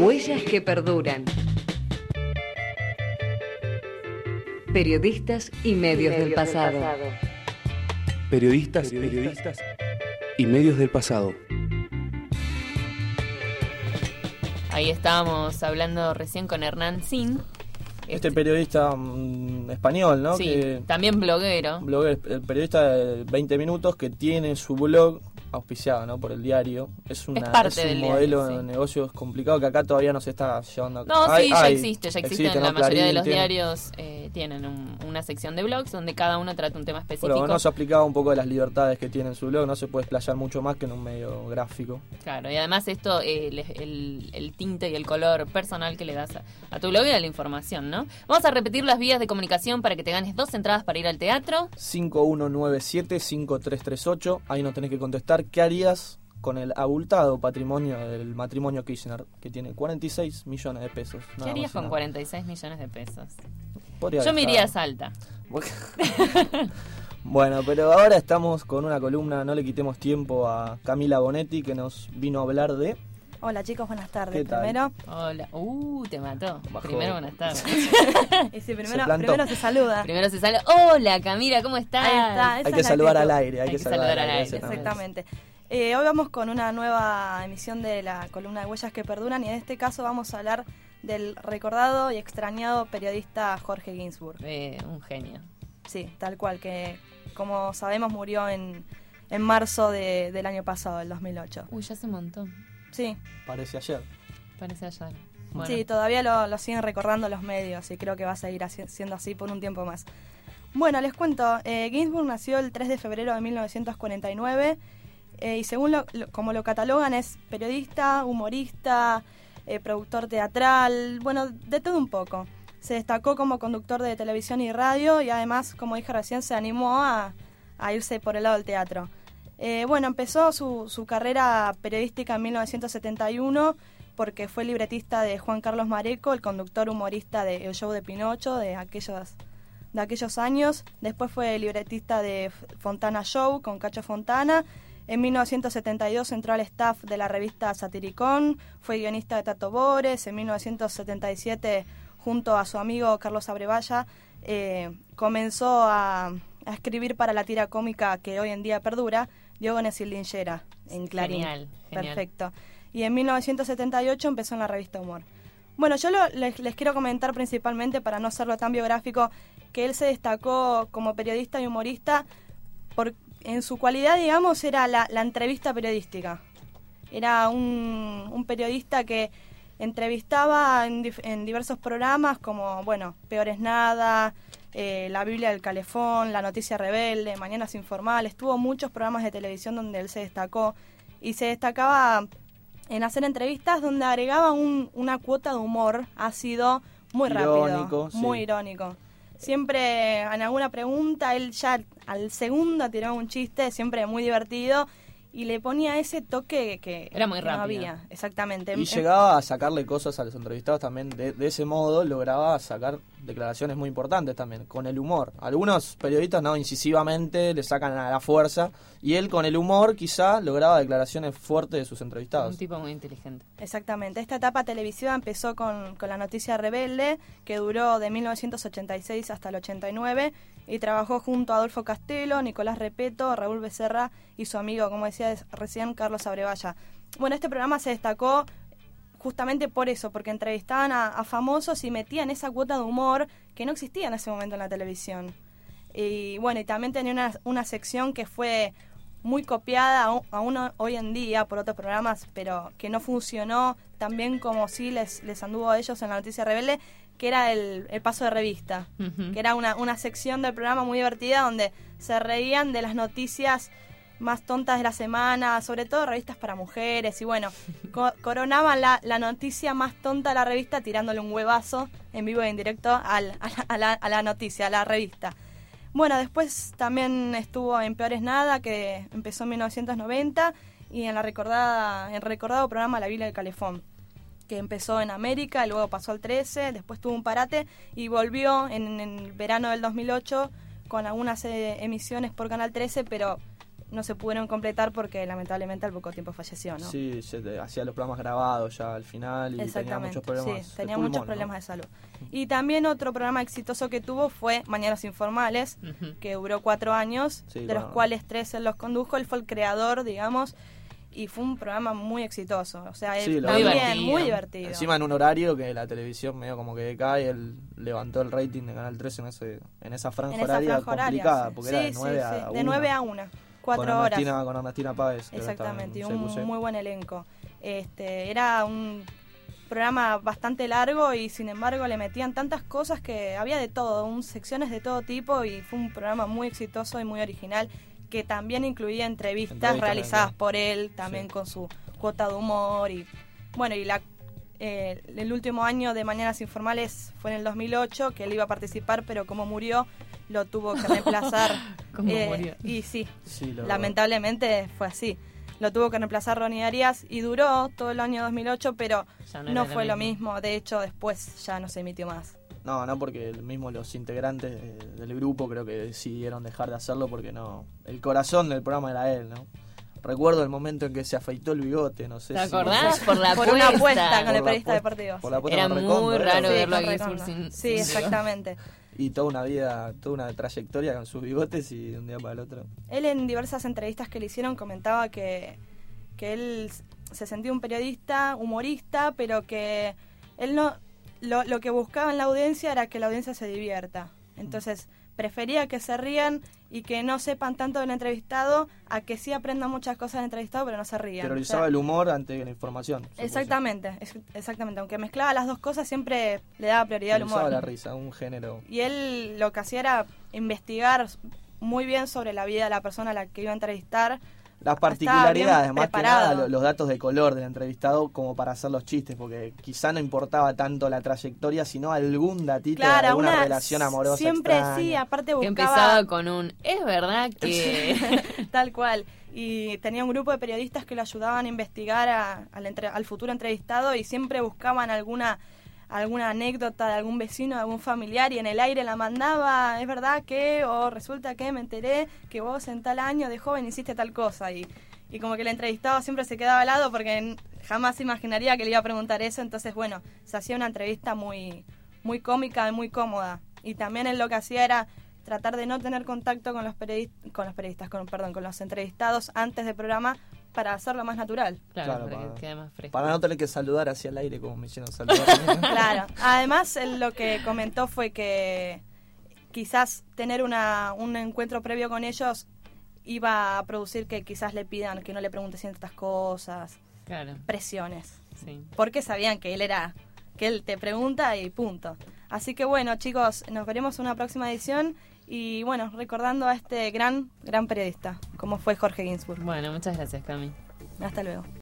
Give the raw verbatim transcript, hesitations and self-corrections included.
Huellas que perduran. Periodistas y medios, medios del, pasado. del pasado. Periodistas, periodistas y medios del pasado. Ahí estábamos hablando recién con Hernán Zin. Este, este periodista mmm, español, ¿no? Sí, que, también bloguero. bloguero. El periodista de veinte minutos que tiene su blog auspiciado, ¿no? Por el diario. Es, una, es, parte es un del modelo diario, sí. de negocios complicado que acá todavía no se está llevando a cabo. No, hay, sí, ya hay, existe, ya existe. existe en la ¿no? mayoría Clarín de los tiene. diarios eh, tienen un, una sección de blogs donde cada uno trata un tema específico. Bueno, no se ha aplicado un poco de las libertades que tiene en su blog, no se puede explayar mucho más que en un medio gráfico. Claro, y además esto, eh, el, el, el tinte y el color personal que le das a, a tu blog y a la información, ¿no? Vamos a repetir las vías de comunicación para que te ganes dos entradas para ir al teatro. cinco uno nueve siete, cinco tres tres ocho, ahí nos tenés que contestar qué harías con el abultado patrimonio del matrimonio Kirchner, que tiene cuarenta y seis millones de pesos. ¿Qué harías con cuarenta y seis millones de pesos? Podría Yo dejar. me iría a Salta. Bueno, pero ahora estamos con una columna, no le quitemos tiempo a Camila Bonetti, que nos vino a hablar de... Hola chicos, buenas tardes. ¿Qué tal? Primero. Hola. Uh, te mató. Bajó. Primero, buenas tardes. Y sí, primero, Se plantó. primero se saluda. Primero se sale. Hola, Camila, ¿cómo estás? Ahí está, esa Hay es que la saludar actitud. al aire, hay, Hay que, que saludar, saludar al aire, exactamente. Exactamente. Eh, hoy vamos con una nueva emisión de la columna de Huellas que perduran y en este caso vamos a hablar del recordado y extrañado periodista Jorge Ginsburg. Eh, un genio. Sí, tal cual, que como sabemos murió en, en marzo de, del año pasado, del dos mil ocho. Uy, ya hace un montón. Sí, Parece ayer. Parece ayer. Bueno. sí, todavía lo, lo siguen recordando los medios y creo que va a seguir así, siendo así por un tiempo más. Bueno, les cuento, eh, Ginsburg nació el tres de febrero de mil novecientos cuarenta y nueve eh, y según lo, lo, como lo catalogan es periodista, humorista, eh, productor teatral, bueno, de todo un poco. Se destacó como conductor de televisión y radio y además, como dije recién, se animó a, a irse por el lado del teatro. Eh, bueno, empezó su, su carrera periodística en mil novecientos setenta y uno porque fue libretista de Juan Carlos Mareco, el conductor humorista de El Show de Pinocho de aquellos, de aquellos años. Después fue libretista de Fontana Show con Cacho Fontana. En mil novecientos setenta y dos entró al staff de la revista Satiricón. Fue guionista de Tato Bores. En mil novecientos setenta y siete, junto a su amigo Carlos Abrevaya, eh, comenzó a, a escribir para la tira cómica que hoy en día perdura, Diógenes y Linchera, en Clarín. Genial, genial. Perfecto. Y en mil novecientos setenta y ocho empezó en la revista Humor. Bueno, yo lo, les, les quiero comentar principalmente, para no hacerlo tan biográfico, que él se destacó como periodista y humorista por, en su cualidad, digamos, era la, la entrevista periodística. Era un, un periodista que entrevistaba en, dif, en diversos programas como, bueno, Peor es Nada, eh, La Biblia del Calefón, La Noticia Rebelde, Mañanas Informales. Tuvo muchos programas de televisión donde él se destacó y se destacaba en hacer entrevistas donde agregaba un, una cuota de humor ácido muy Irónico, rápido, sí. muy irónico. Siempre en alguna pregunta, él ya al segundo tiraba un chiste, siempre muy divertido, y le ponía ese toque que, Era muy que no rápido. había. Exactamente. Y llegaba a sacarle cosas a los entrevistados también, de, de ese modo lograba sacar declaraciones muy importantes también, con el humor. Algunos periodistas no, incisivamente le sacan a la fuerza, y él con el humor quizá lograba declaraciones fuertes de sus entrevistados. Un tipo muy inteligente. Exactamente. Esta etapa televisiva empezó con, con La Noticia Rebelde, que duró de mil novecientos ochenta y seis hasta el ochenta y nueve, y trabajó junto a Adolfo Castelo, Nicolás Repeto, Raúl Becerra y su amigo, como decía recién, Carlos Abrevaya. Bueno, este programa se destacó justamente por eso, porque entrevistaban a, a famosos y metían esa cuota de humor que no existía en ese momento en la televisión. Y bueno, y también tenía una, una sección que fue muy copiada aún, aún hoy en día por otros programas, pero que no funcionó tan bien como sí les, les anduvo a ellos en La Noticia Rebelde, que era el, el paso de revista, Uh-huh. que era una, una sección del programa muy divertida donde se reían de las noticias más tontas de la semana, sobre todo revistas para mujeres, y bueno, co- coronaban la, la noticia más tonta de la revista tirándole un huevazo en vivo y en directo al, a, la, a, la, a la noticia, a la revista. Bueno, después también estuvo en Peor es Nada, que empezó en mil novecientos noventa, y en la recordada, en el recordado programa La Biblia del Calefón, que empezó en América, luego pasó al trece, después tuvo un parate y volvió en, en el verano del dos mil ocho con algunas eh, emisiones por Canal trece, pero no se pudieron completar porque lamentablemente al poco tiempo falleció, ¿no? Sí, se te- hacía los programas grabados ya al final y tenía Exactamente, muchos problemas. sí, de tenía pulmón, muchos ¿no? problemas de salud. Y también otro programa exitoso que tuvo fue Mañanas Informales, Ujú. que duró cuatro años, Sí, de los claro. cuales tres él los condujo. Él fue el creador, digamos, y fue un programa muy exitoso. O sea, Sí, él lo también divertido. muy divertido. Encima en un horario que la televisión medio como que decae, él levantó el rating de Canal tres en ese en esa franja en esa horaria franja horaria, complicada, sí. porque Sí, era de sí, nueve sí, a de una. nueve a una, cuatro con horas. Ernestina, con Ernestina Páez. que Exactamente, y estaba en un C Q C. muy buen elenco. Este, era un programa bastante largo y sin embargo le metían tantas cosas que había de todo, un, secciones de todo tipo, y fue un programa muy exitoso y muy original que también incluía entrevistas Entrevistas, realizadas claro. por él, también Sí. con su cuota de humor. Y bueno, y la eh, el último año de Mañanas Informales fue en el dos mil ocho, que él iba a participar, pero como murió lo tuvo que reemplazar. ¿Cómo eh, murió? Y sí, Sí, lo- lamentablemente fue así. Lo tuvo que reemplazar Ronnie Arias y duró todo el año dos mil ocho, pero Ya no, no era lo fue lo mismo. mismo. De hecho, después ya no se emitió más. No, no, porque el mismo los integrantes de- del grupo creo que decidieron dejar de hacerlo porque no. El corazón del programa era él, ¿no? Recuerdo el momento en que se afeitó el bigote, no sé ¿Te si. acordás? Por la Por una apuesta. apuesta con Por el la periodista apuesta- deportivo. por la apuesta Era con muy Recondo, ¿verdad? raro Sí, verlo a con Ginsburg Recondo. sin- Sí, sin exactamente. Y toda una vida, toda una trayectoria con sus bigotes y de un día para el otro. Él en diversas entrevistas que le hicieron comentaba que, que él se sentía un periodista, humorista, pero que él no lo, lo que buscaba en la audiencia era que la audiencia se divierta. Entonces prefería que se rían y que no sepan tanto del entrevistado, a que sí aprendan muchas cosas del entrevistado, pero no se rían. Priorizaba O sea, el humor ante la información. supongo. exactamente, es- exactamente. Aunque mezclaba las dos cosas, siempre le daba prioridad al Priorizaba humor. la risa, un género. Y él lo que hacía era investigar muy bien sobre la vida de la persona a la que iba a entrevistar. Las Estaba particularidades, bien más que preparado. nada, lo- los datos de color del entrevistado como para hacer los chistes, porque quizá no importaba tanto la trayectoria, sino algún datito de Claro, alguna una relación amorosa siempre extraña. sí, aparte Que buscaba empezaba con un, es verdad que... tal cual. Y tenía un grupo de periodistas que lo ayudaban a investigar a- al, entre- al futuro entrevistado, y siempre buscaban alguna alguna anécdota de algún vecino, de algún familiar, y en el aire la mandaba. Es verdad que, o resulta que me enteré que vos en tal año de joven hiciste tal cosa, y, y como que el entrevistado siempre se quedaba al lado porque n- jamás imaginaría que le iba a preguntar eso. Entonces, bueno, se hacía una entrevista muy muy cómica y muy cómoda. Y también él lo que hacía era tratar de no tener contacto con los periodistas, con los periodistas, con, perdón, con los entrevistados antes del programa, para hacerlo más natural. Claro, Claro, para para- que quede más fresco. Para no tener que saludar hacia el aire como me hicieron saludar. Claro. Además, él lo que comentó fue que quizás tener una, un encuentro previo con ellos iba a producir que quizás le pidan que no le pregunte ciertas cosas, Claro, presiones, sí. porque sabían que él era, que él te pregunta y punto. Así que bueno, chicos, nos veremos en una próxima edición, y bueno, recordando a este gran, gran periodista, como fue Jorge Ginsburg. Bueno, muchas gracias, Cami. Hasta luego.